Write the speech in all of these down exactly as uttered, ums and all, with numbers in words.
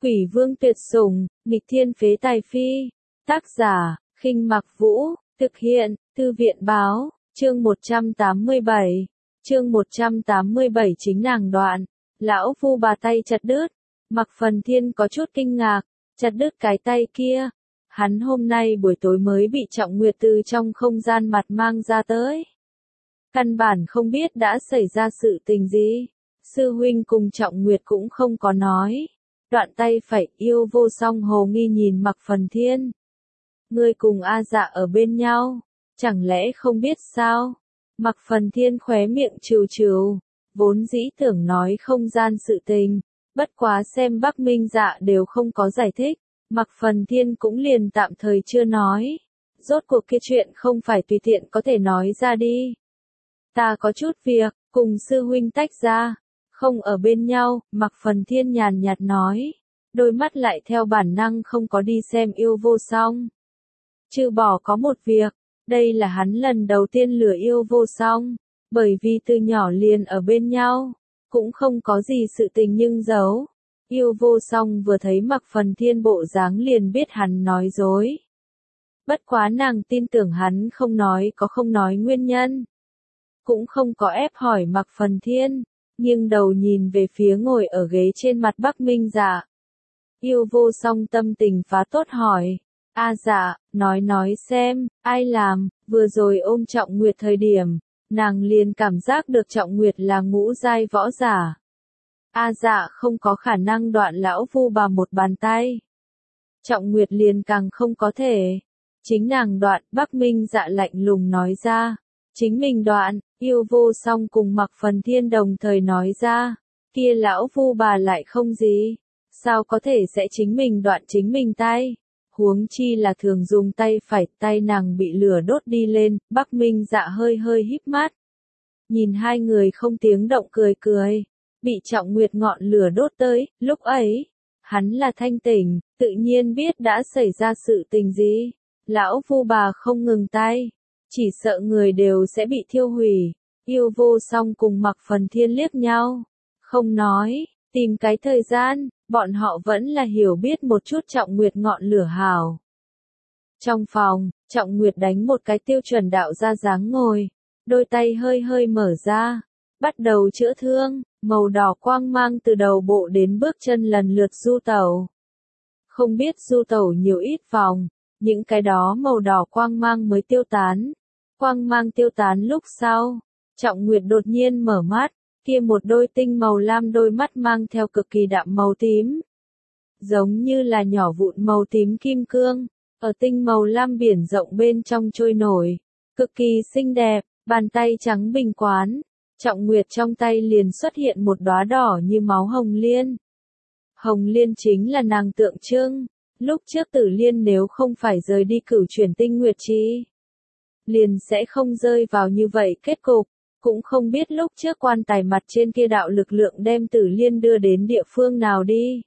Quỷ vương tuyệt sủng, nghịch thiên phế tài phi. Tác giả, Khinh Mặc Vũ, thực hiện, Thư viện báo, chương một trăm tám mươi bảy. Chương một trăm tám mươi bảy chính nàng đoạn. Lão phu bà tay chặt đứt. Mặc Phần Thiên có chút kinh ngạc, chặt đứt cái tay kia. Hắn hôm nay buổi tối mới bị Trọng Nguyệt từ trong không gian mặt mang ra tới. Căn bản không biết đã xảy ra sự tình gì. Sư huynh cùng Trọng Nguyệt cũng không có nói. Đoạn tay phải, Yêu Vô Song hồ nghi nhìn Mặc Phần Thiên. Ngươi cùng A Dạ ở bên nhau, chẳng lẽ không biết sao? Mặc Phần Thiên khóe miệng trừ trừ, vốn dĩ tưởng nói không gian sự tình, bất quá xem Bắc Minh Dạ đều không có giải thích, Mặc Phần Thiên cũng liền tạm thời chưa nói. Rốt cuộc kia chuyện không phải tùy tiện có thể nói ra đi. Ta có chút việc, cùng sư huynh tách ra, không ở bên nhau, Mặc Phần Thiên nhàn nhạt nói, đôi mắt lại theo bản năng không có đi xem Yêu Vô Song. Trừ bỏ có một việc, đây là hắn lần đầu tiên lừa Yêu Vô Song, bởi vì từ nhỏ liền ở bên nhau, cũng không có gì sự tình nhưng giấu. Yêu Vô Song vừa thấy Mặc Phần Thiên bộ dáng liền biết hắn nói dối. Bất quá nàng tin tưởng hắn không nói có không nói nguyên nhân. Cũng không có ép hỏi Mặc Phần Thiên, nhưng đầu nhìn về phía ngồi ở ghế trên mặt Bắc Minh Dạ. Yêu Vô Song tâm tình phá tốt hỏi. A Dạ, nói nói xem, ai làm, vừa rồi ôm Trọng Nguyệt thời điểm, nàng liền cảm giác được Trọng Nguyệt là ngũ giai võ giả. A Dạ không có khả năng đoạn lão phu bà một bàn tay. Trọng Nguyệt liền càng không có thể. Chính nàng đoạn, Bắc Minh Dạ lạnh lùng nói ra. Chính mình đoạn, Yêu Vô Song cùng Mặc Phần Thiên đồng thời nói ra. Kia lão phu bà lại không gì. Sao có thể sẽ chính mình đoạn chính mình tay? Huống chi là thường dùng tay phải, tay nàng bị lửa đốt đi lên, Bắc Minh Dạ hơi hơi híp mắt. Nhìn hai người không tiếng động cười cười, bị Trọng Nguyệt ngọn lửa đốt tới, lúc ấy, hắn là thanh tỉnh, tự nhiên biết đã xảy ra sự tình gì. Lão phu bà không ngừng tay, chỉ sợ người đều sẽ bị thiêu hủy. Yêu Vô Song cùng Mặc Phần Thiên liếc nhau, không nói, tìm cái thời gian. Bọn họ vẫn là hiểu biết một chút Trọng Nguyệt ngọn lửa hào. Trong phòng, Trọng Nguyệt đánh một cái tiêu chuẩn đạo ra dáng ngồi, đôi tay hơi hơi mở ra, bắt đầu chữa thương, màu đỏ quang mang từ đầu bộ đến bước chân lần lượt du tẩu. Không biết du tẩu nhiều ít vòng, những cái đó màu đỏ quang mang mới tiêu tán. Quang mang tiêu tán lúc sau, Trọng Nguyệt đột nhiên mở mắt. Kia một đôi tinh màu lam đôi mắt mang theo cực kỳ đạm màu tím. Giống như là nhỏ vụn màu tím kim cương, ở tinh màu lam biển rộng bên trong trôi nổi. Cực kỳ xinh đẹp, bàn tay trắng bình quán. Trọng Nguyệt trong tay liền xuất hiện một đóa đỏ như máu hồng liên. Hồng liên chính là nàng tượng trưng. Lúc trước Tử Liên nếu không phải rời đi cửu chuyển tinh nguyệt chi, liền sẽ không rơi vào như vậy kết cục. Cũng không biết lúc trước quan tài mặt trên kia đạo lực lượng đem Tử Liên đưa đến địa phương nào đi.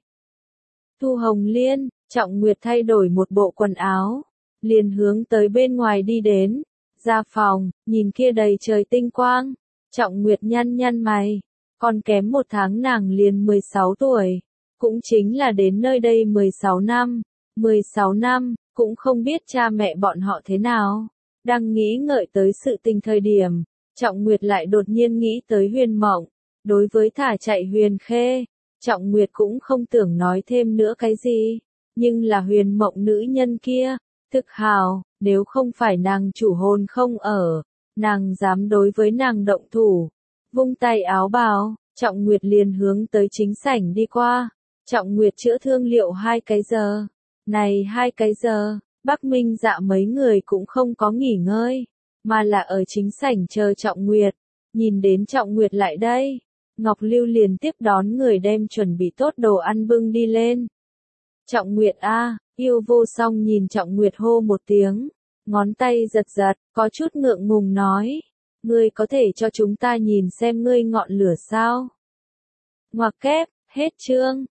Thu Hồng Liên, Trọng Nguyệt thay đổi một bộ quần áo, liền hướng tới bên ngoài đi đến, ra phòng, nhìn kia đầy trời tinh quang, Trọng Nguyệt nhăn nhăn mày, còn kém một tháng nàng liền mười sáu tuổi, cũng chính là đến nơi đây mười sáu năm, mười sáu năm, cũng không biết cha mẹ bọn họ thế nào, đang nghĩ ngợi tới sự tình thời điểm. Trọng Nguyệt lại đột nhiên nghĩ tới Huyền Mộng, đối với thả chạy Huyền Khê, Trọng Nguyệt cũng không tưởng nói thêm nữa cái gì, nhưng là Huyền Mộng nữ nhân kia, thực hào, nếu không phải nàng chủ hồn không ở, nàng dám đối với nàng động thủ, vung tay áo bào, Trọng Nguyệt liền hướng tới chính sảnh đi qua, Trọng Nguyệt chữa thương liệu hai cái giờ, này hai cái giờ, Bắc Minh Dạ mấy người cũng không có nghỉ ngơi. Mà là ở chính sảnh chờ Trọng Nguyệt, nhìn đến Trọng Nguyệt lại đây, Ngọc Lưu liền tiếp đón người đem chuẩn bị tốt đồ ăn bưng đi lên. Trọng Nguyệt a, Yêu Vô Song nhìn Trọng Nguyệt hô một tiếng, ngón tay giật giật, có chút ngượng ngùng nói, ngươi có thể cho chúng ta nhìn xem ngươi ngọn lửa sao? Ngoặc kép, hết chương.